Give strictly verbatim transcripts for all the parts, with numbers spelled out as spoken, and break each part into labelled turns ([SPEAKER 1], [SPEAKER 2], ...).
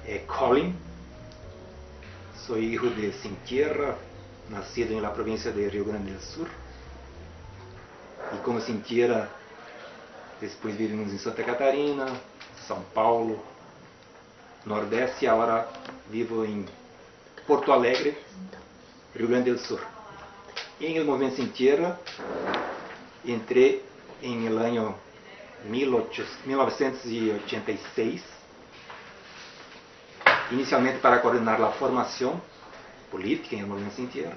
[SPEAKER 1] é Colin. Sou filho de Sin Tierra, nascido na província de Rio Grande do Sul. E como Sin Tierra, depois vivemos em Santa Catarina, São Paulo, Nordeste, e agora vivo em Porto Alegre, Rio Grande do Sul. E no movimento Sin Tierra, entrei em el ano mil novecentos e ochenta e seis, inicialmente para coordenar a formação política em el movimento Sin Tierra.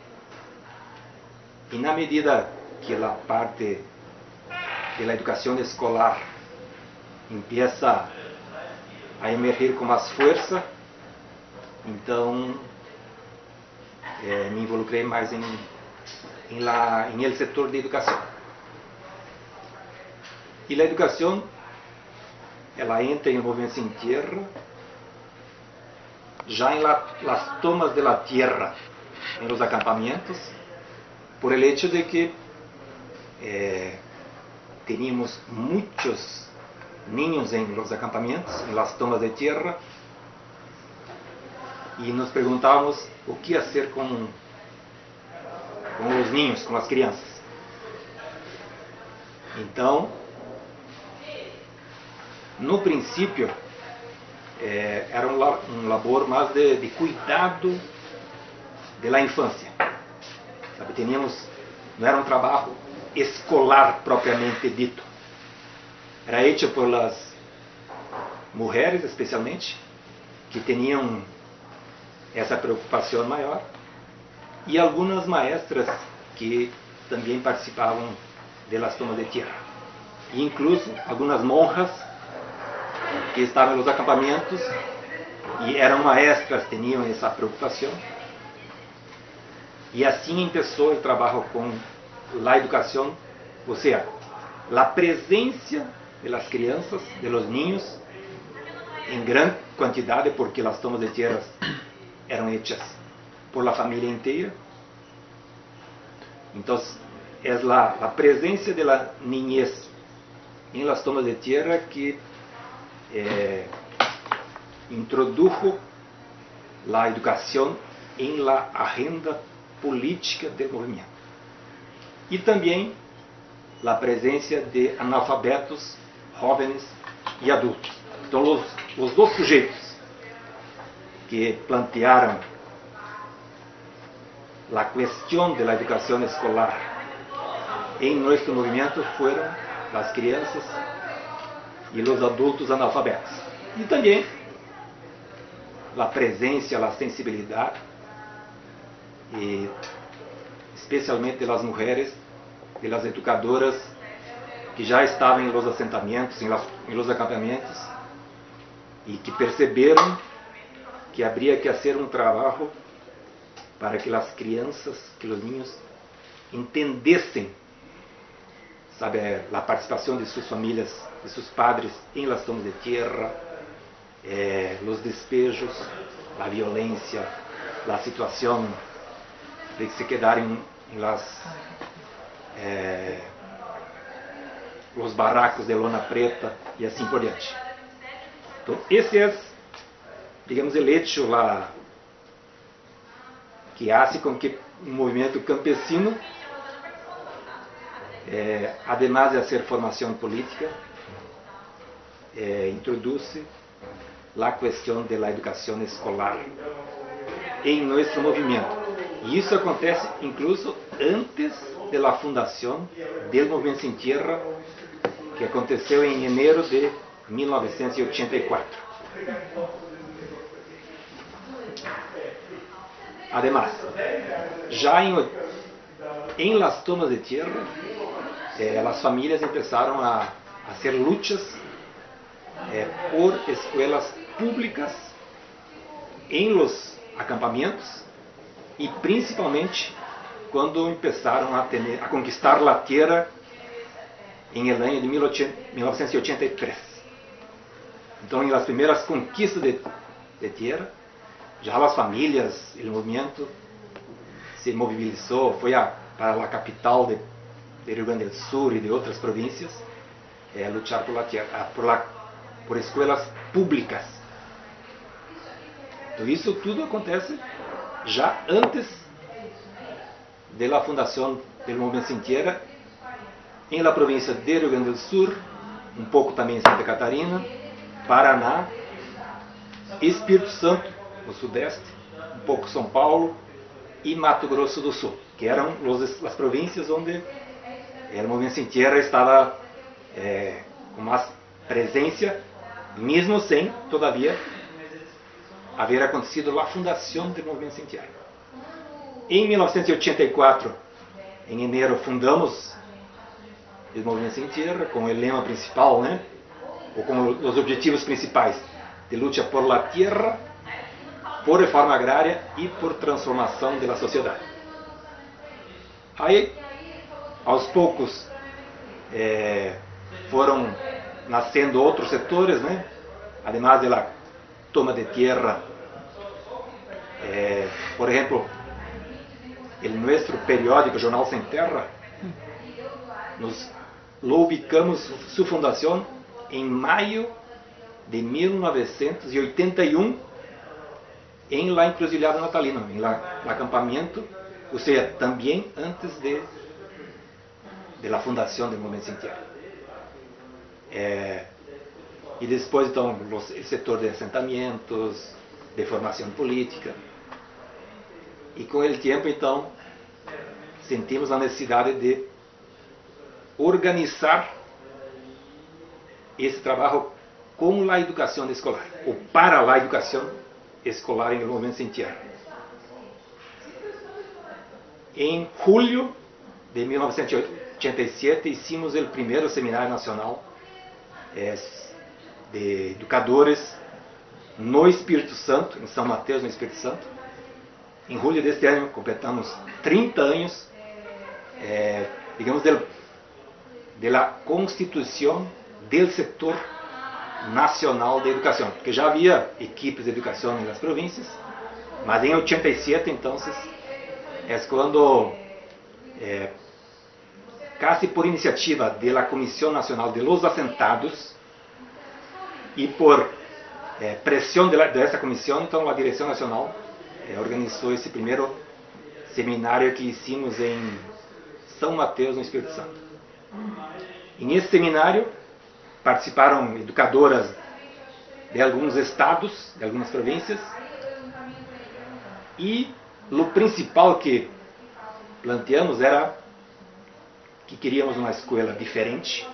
[SPEAKER 1] E na medida que a parte da educação escolar empieza a emergir com mais força, então eh, me involucrei mais em, em, la, em el setor de educação. E a educação, ela entra no movimento Sin Tierra já em la, las tomas de la tierra, em los acampamentos, por el hecho de que eh, teníamos muitos niños em los acampamentos, em las tomas de tierra, e nos perguntávamos o que fazer com, com os niños, com as crianças. Então, no princípio, eh, era um, um labor mais de, de cuidado da infância. Sabe, teníamos, não era um trabalho escolar propriamente dito. Era feito por las mulheres, especialmente, que tinham essa preocupação maior, e algumas maestras que também participavam das tomas de tierra. E incluso algumas monjas que estavam nos acampamentos e eram maestras, tinham essa preocupação. E assim começou o trabalho com a educação, ou seja, a presença das crianças, de los niños, em grande quantidade, porque as tomas de tierra eram hechas por la família inteira. Então, é a presença de la niñez em las tomas de tierra que eh, introdujo a educação em la agenda política do movimento. E também a presença de analfabetos, jovens e adultos. Então, os, os dois sujeitos que plantearam a questão da educação escolar em nosso movimento foram as crianças e os adultos analfabetos. E também a presença, a sensibilidade, e especialmente das mulheres, das educadoras que já estavam em los assentamentos, em, las, em los acampamentos, e que perceberam que haveria que fazer um trabalho para que as crianças, que os niños entendessem, sabe, a participação de suas famílias, de seus padres em las tomas de tierra, eh, os despejos, a violência, a situação de se quedarem em las eh, os barracos de lona preta e assim por diante. Então, esse é, digamos, o hecho lá que hace com que o movimento campesino, eh, además de ser formação política, eh, introduz a questão da educação escolar em nosso movimento. E isso acontece incluso antes da fundação do movimento Sin Tierra, que aconteceu em janeiro de mil novecentos e ochenta e quatro. Además, já em, em las tomas de tierra, eh, as famílias começaram a, a hacer luchas eh, por escolas públicas em los acampamentos, e principalmente quando começaram a, tener, a conquistar a tierra em el ano de mil novecentos e ochenta e três. Então, em las primeiras conquistas de, de tierra, já as famílias, o movimento se mobilizou, foi a, para a capital de, de Rio Grande do Sul e de outras províncias, é, lutar por, la tierra, por, la, por escolas públicas. Então isso tudo acontece já antes da fundação do Movimento Sem Tierra, em la província de Rio Grande do Sul, um pouco também em Santa Catarina, Paraná, Espírito Santo, no Sudeste, um pouco São Paulo e Mato Grosso do Sul, que eram os, as províncias onde o Movimento Sem Tierra estava é, com mais presença, mesmo sem, todavia, haver acontecido a fundação do Movimento Sem Tierra. Em mil novecentos e oitenta e quatro, em janeiro, fundamos o Movimento Sem Tierra com o lema principal, né? Ou com os objetivos principais de luta por la tierra, por reforma agrária e por transformação da sociedade. Aí, aos poucos, é, foram nascendo outros setores, né? Además da toma de tierra, eh, por ejemplo, el nuestro periódico Jornal Sem Terra, nos lo ubicamos su fundación en mayo de mil novecientos y ochenta y uno en la encruzilhada natalina, en la, el acampamento, o sea, también antes de, de la fundación del Movimento Sem Tierra. Eh, e depois, então, o setor de assentamentos, de formação política. E com o tempo, então, sentimos a necessidade de organizar esse trabalho com a educação escolar, ou para a educação escolar em Movimento Sem Tierra. Em julho de mil novecentos e oitenta e sete, hicimos o primeiro seminário nacional eh, de educadores no Espírito Santo, em São Mateus, no Espírito Santo. Em julho deste ano, completamos trinta anos, eh, digamos, de, de la constituição do setor nacional de educação, porque já havia equipes de educação nas províncias, mas em oitenta e sete, então, é quando, eh, quase por iniciativa da Comissão Nacional de los Assentados, e por eh, pressão de dessa comissão, então a direção nacional eh, organizou esse primeiro seminário que hicimos em São Mateus, no Espírito Santo. E nesse seminário participaram educadoras de alguns estados, de algumas províncias, e o principal que planteamos era que queríamos uma escola diferente,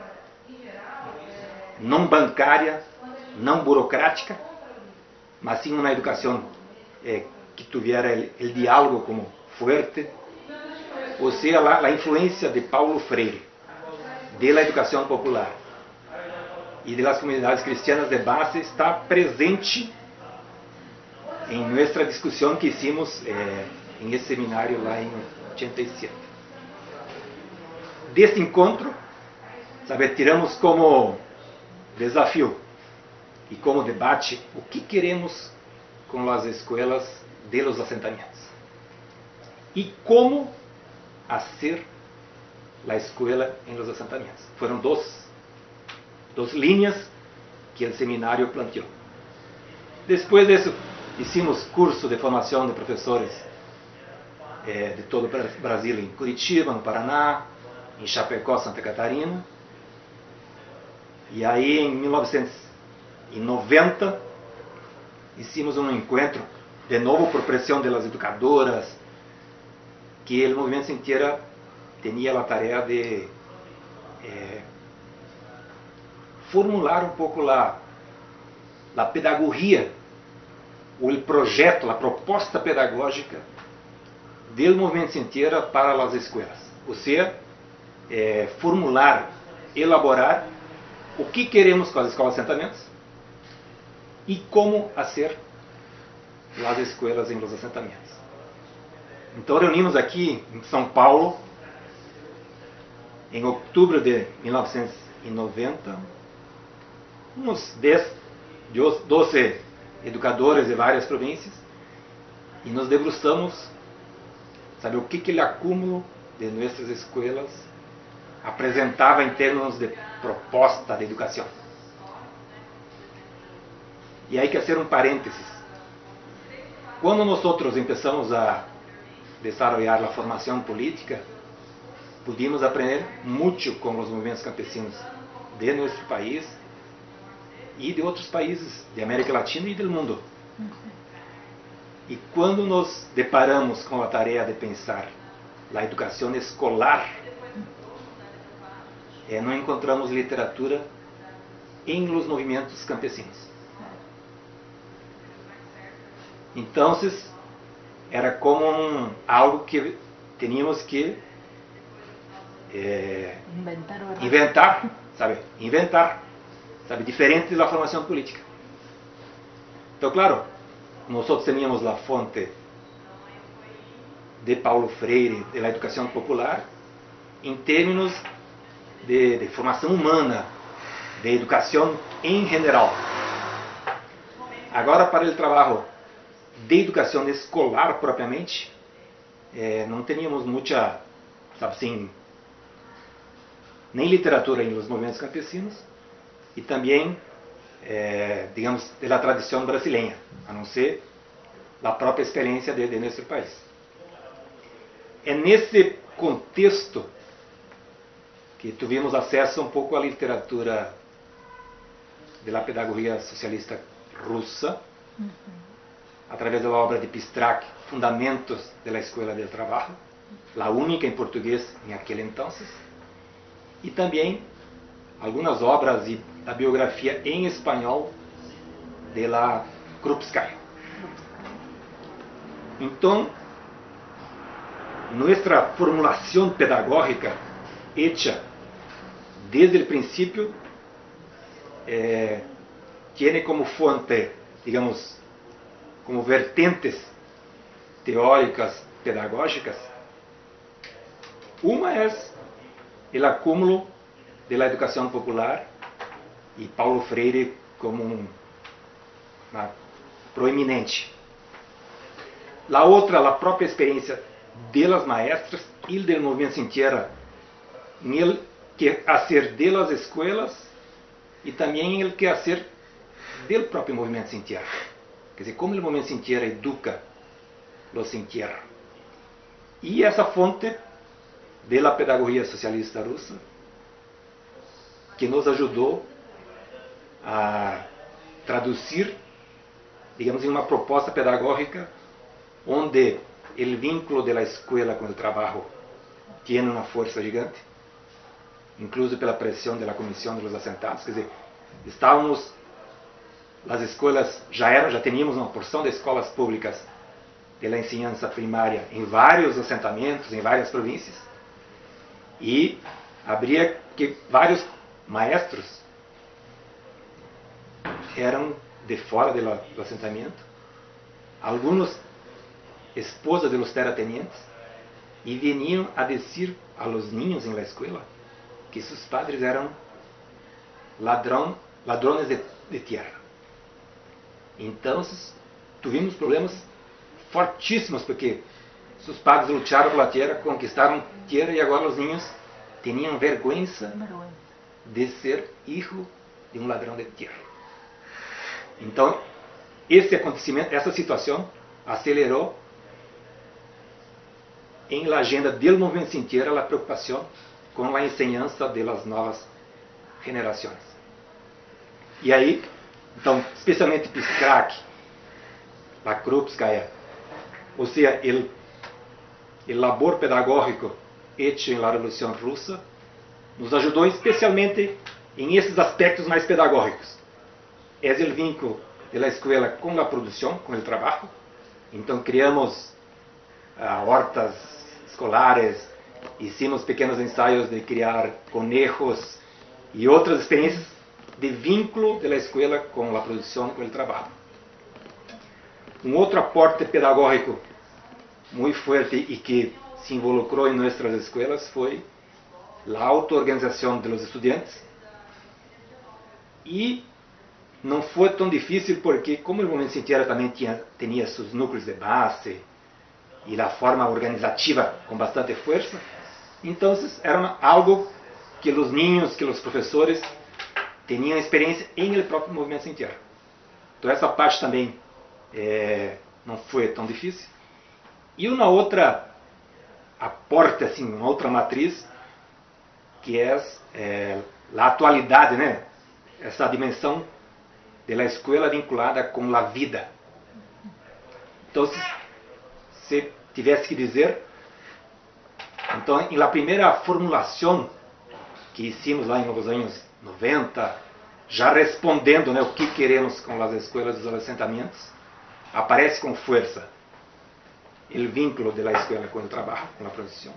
[SPEAKER 1] não bancária, não burocrática, mas sim uma educação eh, que tivesse o diálogo como forte, ou seja, a, a influência de Paulo Freire, da educação popular e das comunidades cristianas de base está presente em nossa discussão que hicimos eh, em esse seminário lá em oitenta e sete. Desse encontro, sabe, tiramos como desafio e como debate o que queremos com as escolas de los assentamentos e como fazer a escola em los assentamentos. Foram duas, duas linhas que o seminário planteou. Depois disso, hicimos curso de formação de professores eh, de todo o Brasil, em Curitiba, no Paraná, em Chapecó, Santa Catarina. E aí, em mil novecentos e noventa, hicimos um encontro, de novo por pressão das educadoras, que o Movimento Sem Tierra tinha a tarefa de eh, formular um pouco a, a pedagogia, ou o projeto, a proposta pedagógica do Movimento Sem Tierra para as escolas. Ou seja, eh, formular, elaborar o que queremos com as escolas de assentamentos e como fazer as escolas em los assentamentos. Então reunimos aqui em São Paulo, em outubro de mil novecentos e noventa, uns dez, doze educadores de várias províncias, e nos debruçamos, sabe, o que que o acúmulo de nossas escolas apresentava em termos de proposta de educação. E aí quer ser um parênteses. quando nós começamos a desenvolver a formação política, pudimos aprender muito com os movimentos campesinos de nosso país e de outros países de América Latina e do mundo. E quando nos deparamos com a tarefa de pensar a educação escolar, eh, não encontramos literatura em los movimentos campesinos. Então, era como um, algo que tínhamos que eh,
[SPEAKER 2] Inventar,
[SPEAKER 1] inventar, sabe? Inventar, sabe? Diferente da formação política. Então, claro, nós tínhamos a fonte de Paulo Freire, da educação popular, em termos de, de formação humana, de educação em geral. Agora, para o trabalho de educação escolar propriamente, eh, não tínhamos muita, sabe assim, nem literatura em los movimentos campesinos e também, eh, digamos, da tradição brasileira, a não ser a própria experiência de, de nosso país. É nesse contexto que tivemos acesso um pouco à literatura da pedagogia socialista russa, uhum. através da obra de Pistrak, Fundamentos da Escola do Trabalho, a única em português em aquele então, e também algumas obras e a biografia em espanhol de la Krupskaya. Então, nossa formulação pedagógica hecha desde o princípio eh, tiene como fonte, digamos, como vertentes teóricas pedagógicas. Uma é o acúmulo da educação popular e Paulo Freire como um, uma proeminente. A outra, a própria experiência delas maestras e do movimento sem tierra, em el quehacer de las escolas e também em el quehacer do próprio movimento sem tierra. Quer dizer, como o movimento sem tierra educa os sem tierra. E essa fonte da pedagogia socialista russa, que nos ajudou a traduzir, digamos, em uma proposta pedagógica onde o vínculo da escola com o trabalho tem uma força gigante, incluso pela pressão da comissão dos assentados. Quer dizer, estávamos, as escolas já eram, já tínhamos uma porção de escolas públicas da ensinança primária em vários assentamentos, em várias províncias, e havia que vários maestros eram de fora do, do assentamento, alguns esposas de los terratenientes, e vinham a dizer a los niños em la escola que seus padres eram ladrão, ladrones de, de tierra. Então, tivemos problemas fortíssimos, porque seus padres lutaram pela terra, conquistaram terra, e agora os niños tinham vergonha de ser filho de um ladrão de terra. Então, esse acontecimento, essa situação, acelerou em la agenda do movimento sem tierra a preocupação com a enseñança das novas gerações. E aí, então, especialmente Pistrak, a Krupskaya, ou seja, o, o labor pedagógico hecho em la Revolução Russa, nos ajudou especialmente em esses aspectos mais pedagógicos. É o vínculo da escola com a produção, com o trabalho. Então, criamos uh, hortas escolares, hicimos pequenos ensaios de criar conejos e outras experiências de vínculo da escola com a produção, com o trabalho. Um outro aporte pedagógico muito forte e que se involucrou em nossas escolas foi a auto-organização dos estudantes. E não foi tão difícil porque, como o movimento sem tierra também tinha, tinha seus núcleos de base e a forma organizativa com bastante força, então era algo que os niños, que os professores tinham experiência em el próprio movimento sem tierra. Então essa parte também é, não foi tão difícil. E uma outra aporte, assim, uma outra matriz, que é, é a atualidade, né? Essa dimensão da escola vinculada com a vida. Então, se, se tivesse que dizer, então, na primeira formulação que hicimos lá nos anos noventa, já respondendo, né, o que queremos com as escolas dos assentamentos, aparece com força o vínculo da escola com o trabalho, com a produção,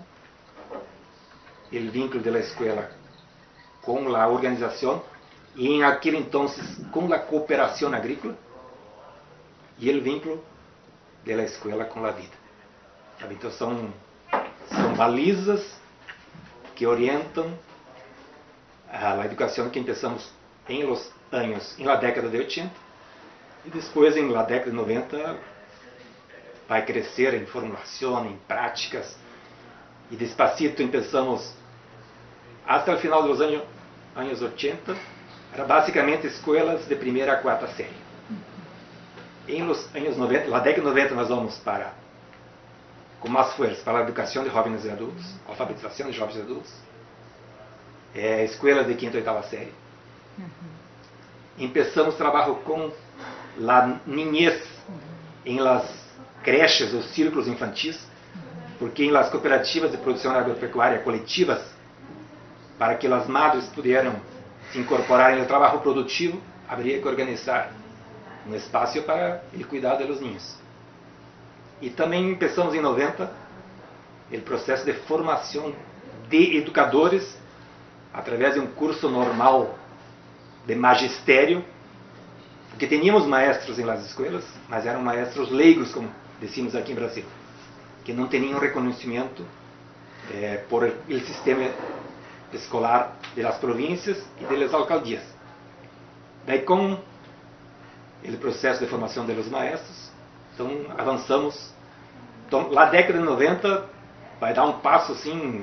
[SPEAKER 1] o vínculo da escola com a organização e, em aquele entonces, com a cooperação agrícola, e o vínculo da escola com a vida. Então, são, são balizas que orientam a educação que começamos em los anos, em la década de oitenta, e depois, em la década de noventa, vai crescer em formulação, em práticas, e despacito começamos, até o final dos anos, anos oitenta, era basicamente escolas de primeira a quarta série. Em los anos noventa, na década de noventa, nós vamos para, com mais força, para a educação de jovens e adultos, alfabetização de jovens e adultos, é, escolas de quinta e oitava série. Uhum. Começamos trabalho com a niñez em las creches ou círculos infantis, porque em las cooperativas de produção agropecuária coletivas, para que as madres pudieran se incorporar no trabalho produtivo, haveria que organizar um espaço para o cuidado dos niños. E também começamos em noventa o processo de formação de educadores através de um curso normal de magistério, porque tínhamos maestros em las escolas, mas eram maestros leigos, como decimos aqui em Brasil, que não tinham reconhecimento eh, por o sistema escolar das províncias e das alcaldias. Daí, com o processo de formação dos maestros, então avançamos. Então, na década de noventa, vai dar um passo assim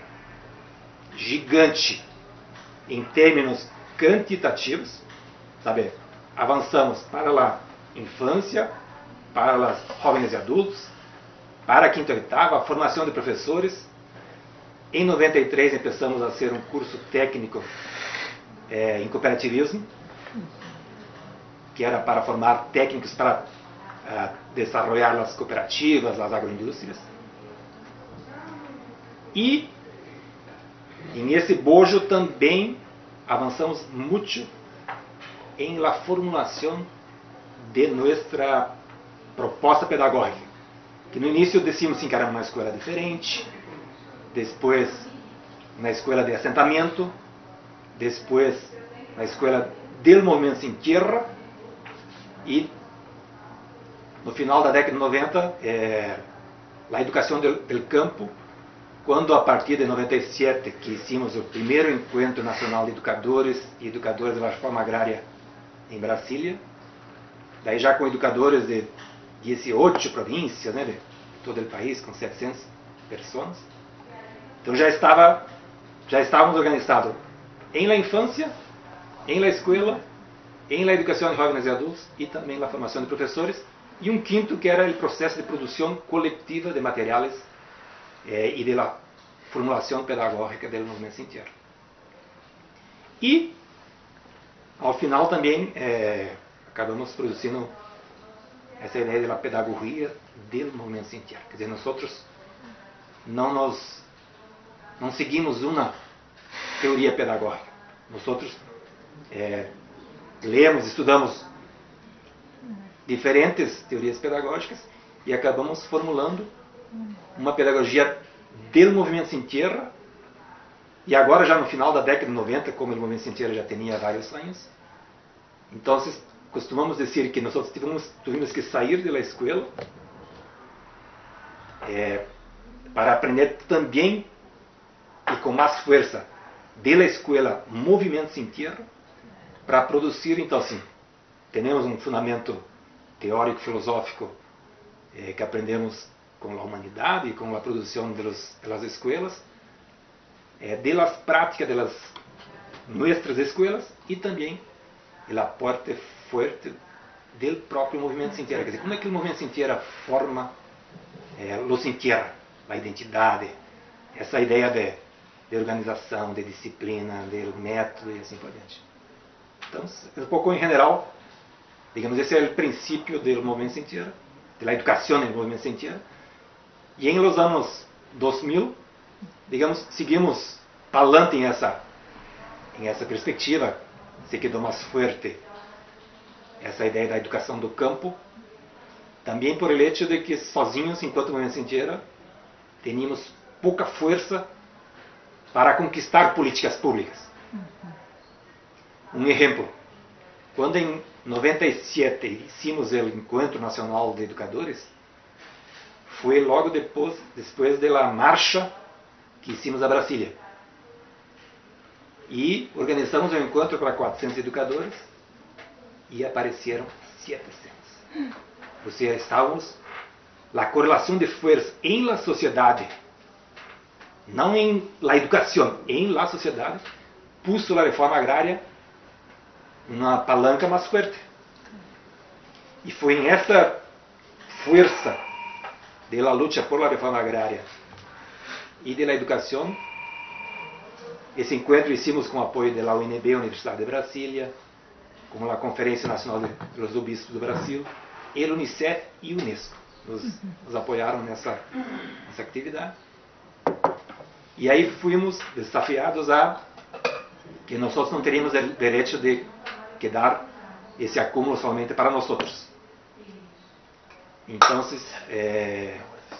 [SPEAKER 1] gigante em termos quantitativos, sabe? Avançamos para a infância, para os jovens e adultos, para a quinta e oitava, a formação de professores. Em noventa e três começamos a ser um curso técnico é, em cooperativismo, que era para formar técnicos para uh, desenvolver as cooperativas, as agroindústrias. E em esse bojo também avançamos muito em la formulação de nossa proposta pedagógica, que no início decimos que era uma escola diferente, depois na escola de assentamento, depois na escola del movimento sem terra, e no final da década de noventa, é, a educação do, do campo, quando a partir de noventa e sete que hicimos o primeiro encontro nacional de educadores e educadoras da reforma agrária em Brasília, daí já com educadores de dezoito províncias, né, de todo o país, com setecentas pessoas. Então já estava, já estávamos organizados em la infância, em la escola, em la educação de jovens e adultos e também na formação de professores, e um quinto que era o processo de produção coletiva de materiais eh, e de la formulação pedagógica do movimento sem terra. E ao final também eh, acabamos produzindo essa ideia da pedagogia do movimento sem terra. Quer dizer, nós outros não nos não seguimos uma teoria pedagógica. Nós outros é, lemos, estudamos diferentes teorias pedagógicas e acabamos formulando uma pedagogia do movimento sem terra. E agora, já no final da década de noventa, como o movimento sem terra já tinha vários anos, então costumamos dizer que nós tivemos, tivemos que sair da escola é, para aprender também e com mais força da escola movimento sem terra, para produzir. Então, assim, temos um fundamento teórico filosófico eh, que aprendemos com a humanidade e com a produção das, das escolas, eh, das práticas das nossas escolas, e também o aporte forte del próprio movimento sem terra. Quer dizer, como é que o movimento sem terra forma é, o sem terra, a identidade, essa ideia de, de organização, de disciplina, de método e assim por diante. Então, um pouco em geral, digamos, esse é o princípio do movimento sem terra, da educação no movimento sem terra. E em los anos dois mil, digamos, seguimos falando em essa, em essa perspectiva, se quedou mais forte essa ideia da educação do campo, também por el hecho de que sozinhos, enquanto movimento sem terra, teníamos pouca força para conquistar políticas públicas. Um exemplo, quando em noventa e sete hicimos o Encontro Nacional de Educadores, foi logo depois, depois da marcha que hicimos a Brasília. E organizamos um encontro para quatrocentos educadores e apareceram setecentos. Ou seja, estávamos, a correlação de força em la sociedade, não em la educação, em la sociedade, puso a reforma agrária uma palanca mais forte. E foi em essa força de la lucha por la reforma agrária e de la educação, esse encontro hicimos com o apoio da U N B, Universidade de Brasília, com a Conferência Nacional dos Obispos do Brasil, e o Unicef e o Unesco nos, nos apoiaram nessa, nessa atividade. E aí fomos desafiados a que nós não teríamos o direito de quedar esse acúmulo somente para nós outros. Então, é,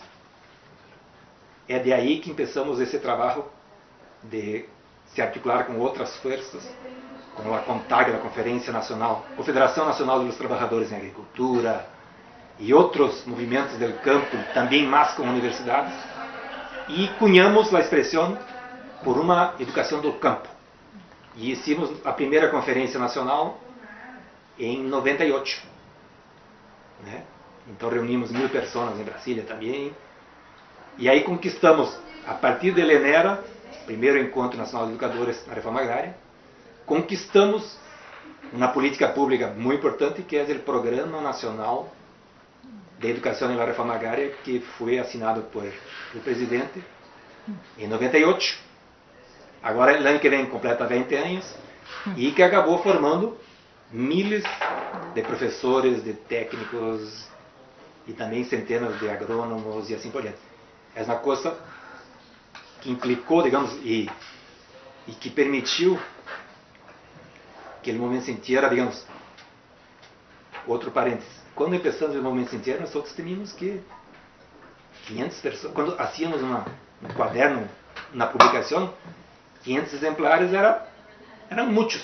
[SPEAKER 1] é de aí que começamos esse trabalho de se articular com outras forças, como a CONTAG, a Conferência Nacional, Confederação Nacional dos Trabalhadores em Agricultura, e outros movimentos do campo, também mais com universidades, e cunhamos a expressão por uma educação do campo. E hicimos a primeira Conferência Nacional em noventa e oito. Né? Então reunimos mil pessoas em Brasília também. E aí conquistamos, a partir de Lenera, primeiro Encontro Nacional de Educadores na Reforma Agrária, conquistamos uma política pública muito importante, que é o Programa Nacional de Educação na Reforma Agrária, que foi assinado por o presidente em noventa e oito. Agora, no ano que vem, completa vinte anos, e que acabou formando miles de professores, de técnicos, e também centenas de agrônomos e assim por diante. É uma coisa que implicou, digamos, e, e que permitiu que o movimento sem terra, digamos, outro parênteses, quando começamos o movimento sem terra, nós todos tínhamos que quinhentas pessoas, quando hacíamos uma, um quaderno na publicação, quinhentos exemplares era, eram muitos,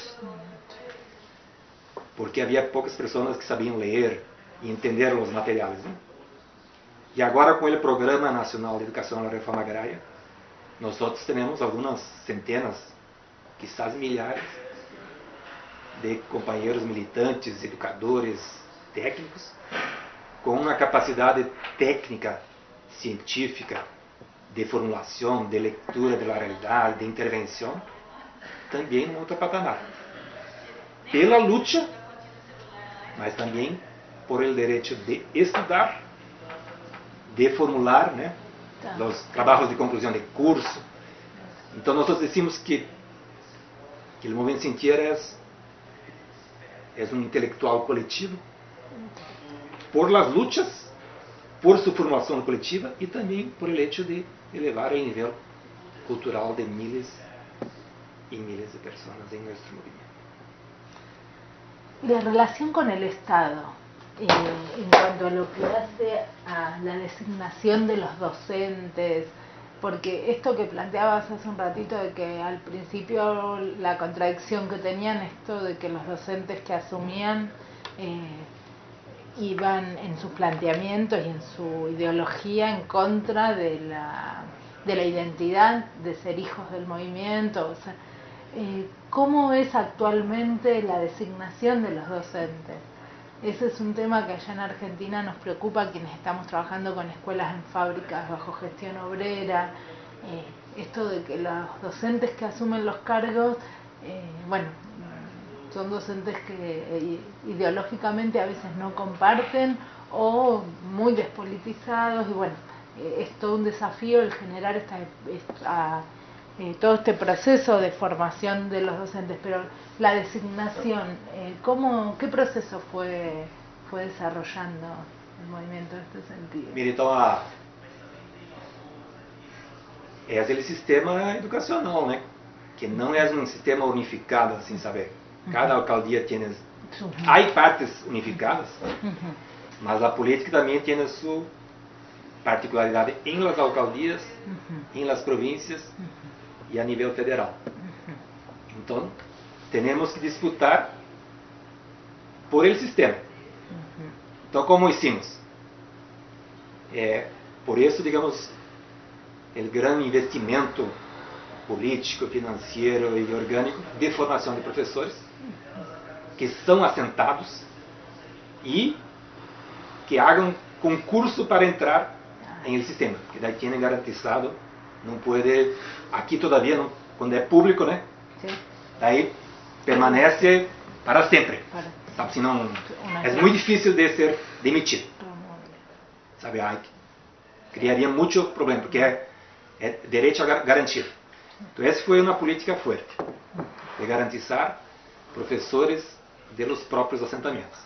[SPEAKER 1] porque havia poucas pessoas que sabiam ler e entender os materiais. Né? E agora, com o Programa Nacional de Educação na Reforma Agrária, nós outros temos algumas centenas, quizás milhares, de companheiros militantes, educadores, técnicos, com uma capacidade técnica, científica, de formulação, de leitura da realidade, de intervenção, também no outro patamar. Pela luta, mas também por el direito de estudar, de formular, né, tá. os trabalhos de conclusão de curso. Então, nós decimos que, que o movimento sem terra é, é um intelectual coletivo, por las lutas, por sua formação coletiva e também por el hecho de elevar o nível cultural de miles e miles de pessoas em nosso movimento.
[SPEAKER 2] La relación con el Estado, eh, en cuanto a lo que hace a la designación de los docentes, porque esto que planteabas hace un ratito de que al principio la contradicción que tenían esto de que los docentes que asumían eh, iban en sus planteamientos y en su ideología en contra de la, de la identidad de ser hijos del movimiento. O sea, eh, ¿cómo es actualmente la designación de los docentes? Ese es un tema que allá en Argentina nos preocupa, quienes estamos trabajando con escuelas en fábricas bajo gestión obrera. Eh, esto de que los docentes que asumen los cargos, eh, bueno, son docentes que eh, ideológicamente a veces no comparten o muy despolitizados y bueno, eh, es todo un desafío el generar esta, esta eh, todo este proceso de formación de los docentes, pero la designación, eh, ¿cómo, qué proceso fue, fue desarrollando el movimiento en este sentido?
[SPEAKER 1] Mira, então, a, é aquele sistema educacional, né? Que não é um sistema unificado, assim, sabe? Cada alcaldia tem... Há partes unificadas, mas a política também tem a sua particularidade em las alcaldias, em las províncias e a nível federal. Então, temos que disputar por el sistema. Então, como hicimos? É, por isso, digamos, o grande investimento político, financeiro e orgânico de formação de professores que são assentados e que hagam concurso para entrar em el sistema, que daí tienen garantizado, não pode, aqui todavia, não, quando é público, né? Sim. Daí permanece para sempre, para. Sabe, senão é muito difícil de ser demitido, sabe, aí criaria muito problema, porque é, é direito garantido. Então essa foi uma política forte, de garantizar professores de los próprios assentamentos.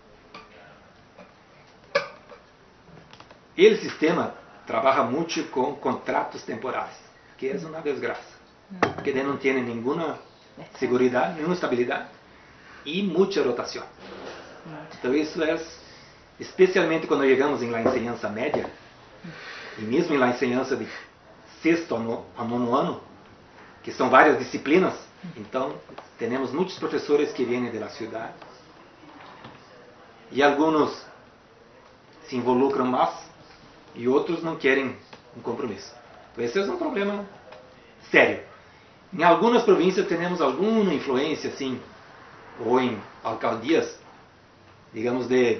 [SPEAKER 1] E o sistema trabalha muito com contratos temporais, que é uma desgraça, porque não tem nenhuma segurança, nenhuma estabilidade e muita rotação. Então isso é, especialmente quando chegamos em la enseñanza média, e mesmo em la enseñanza de sexto a nono ano, que são várias disciplinas, então temos muitos professores que vêm da cidade e alguns se involucram mais e outros não querem um compromisso. Então esse é um problema sério. Em algumas províncias temos alguma influência, assim, ou em alcaldias, digamos, de,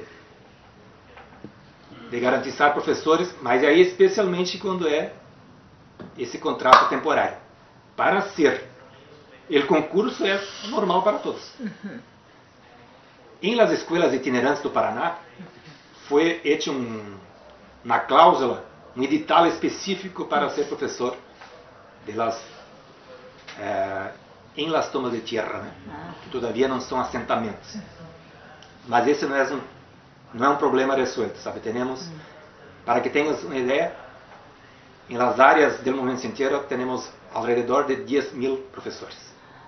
[SPEAKER 1] de garantizar professores, mas aí especialmente quando é esse contrato temporário. Para ser, o concurso é normal para todos. Uhum. Em las escolas itinerantes do Paraná, foi hecho um, na cláusula, um edital específico para ser professor de las, eh, em las tomas de tierra, né? Que todavia não são assentamentos. Mas esse não é um, não é um problema resuelto, sabe? Temos, para que tenhas uma ideia, em las áreas do movimento sem tierra, temos alrededor de dez mil professores.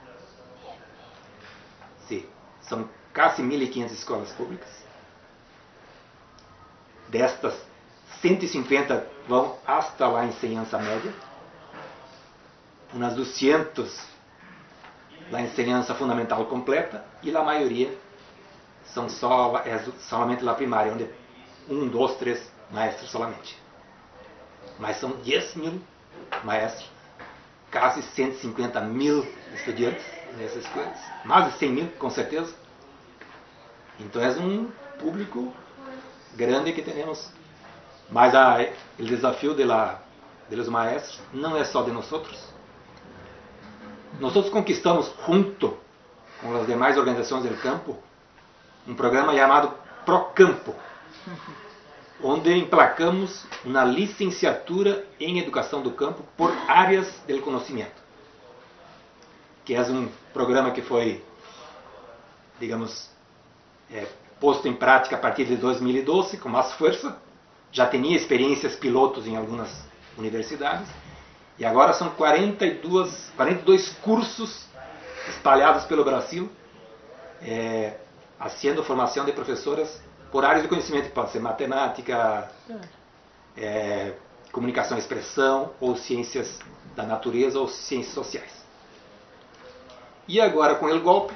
[SPEAKER 1] Sim, são quase mil e quinhentas escolas públicas. Destas, cento e cinquenta vão hasta a enseñanza média, umas duzentas a enseñanza fundamental completa e a maioria são só é somente a primária, onde um, dois, três maestros somente. Mas são dez mil maestros, quase cento e cinquenta mil estudantes nessas escolas, mais de cem mil com certeza. Então é um público grande que temos. Mas a, o desafio de, la, de los maestros não é só de nós. Nós conquistamos, junto com as demais organizações do campo, um programa chamado Procampo, onde emplacamos uma licenciatura em Educação do Campo por áreas do conhecimento, que é um programa que foi, digamos, é, posto em prática a partir de dois mil e doze, com mais força. Já tinha experiências pilotos em algumas universidades, e agora são quarenta e dois, quarenta e dois cursos espalhados pelo Brasil, é, haciendo formação de professoras por áreas de conhecimento, pode ser matemática, é, comunicação e expressão, ou ciências da natureza, ou ciências sociais. E agora com o golpe,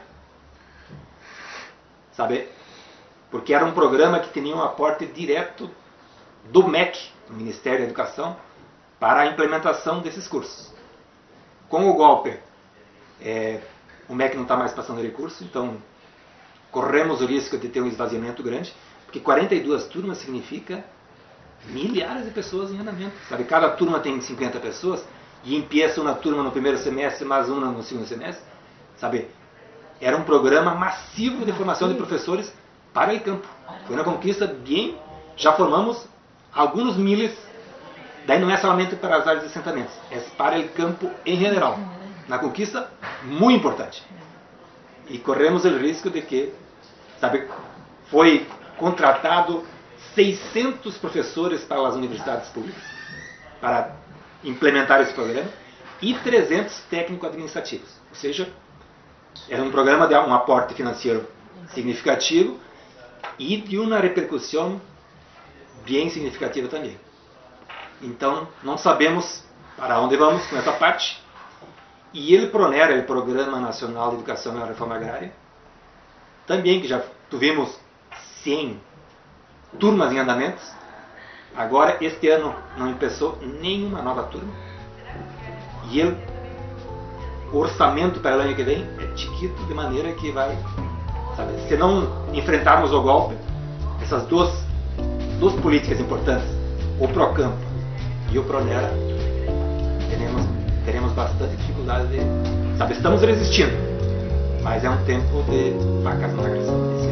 [SPEAKER 1] sabe, porque era um programa que tinha um aporte direto do M E C, do Ministério da Educação, para a implementação desses cursos. Com o golpe, é, o M E C não está mais passando recurso, então corremos o risco de ter um esvaziamento grande, porque quarenta e duas turmas significa milhares de pessoas em andamento. Sabe? Cada turma tem cinquenta pessoas, e empieza uma turma no primeiro semestre, mais uma no segundo semestre. Sabe? era um programa massivo de formação de professores para o campo. Foi uma conquista bem... Já formamos alguns miles, daí não é somente para as áreas de assentamentos, é para o campo em geral. Uma conquista muito importante. E corremos o risco de que, sabe, foi contratado seiscentos professores para as universidades públicas para implementar esse programa e trezentos técnico-administrativos. Ou seja, era um programa de um aporte financeiro significativo e de uma repercussão bem significativa também. Então, não sabemos para onde vamos com essa parte. E ele Pronera, o Programa Nacional de Educação e Reforma Agrária, também que já tivemos cem turmas em andamentos. Agora, este ano, não começou nenhuma nova turma. E ele, o orçamento para o ano que vem é chiquito, de maneira que vai... Sabe, se não enfrentarmos o golpe, essas duas, duas políticas importantes, o Procampo e o Pronera, teremos, teremos bastante dificuldade de... Sabe, estamos resistindo, mas é um tempo de facas magras.